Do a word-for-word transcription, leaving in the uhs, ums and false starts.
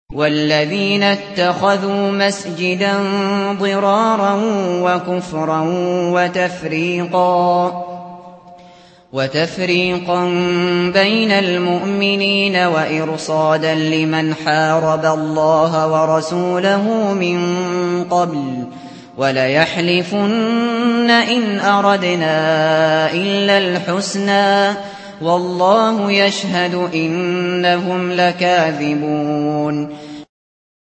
وَالَّذِينَ اتَّخَذُوا مَسْجِدًا ضِرَارًا وَكُفْرًا وَتَفْرِيقًا وَتَفْرِيقًا بَيْنَ الْمُؤْمِنِينَ وَإِرْصَادًا لِّمَنْ حَارَبَ اللَّهَ وَرَسُولَهُ مِن قَبْلُ وَلَيَحْلِفُنَّ إِنْ أَرَدْنَا إِلَّا الْحُسْنَىٰ وَاللَّهُ يَشْهَدُ إِنَّهُمْ لَكَاذِبُونَ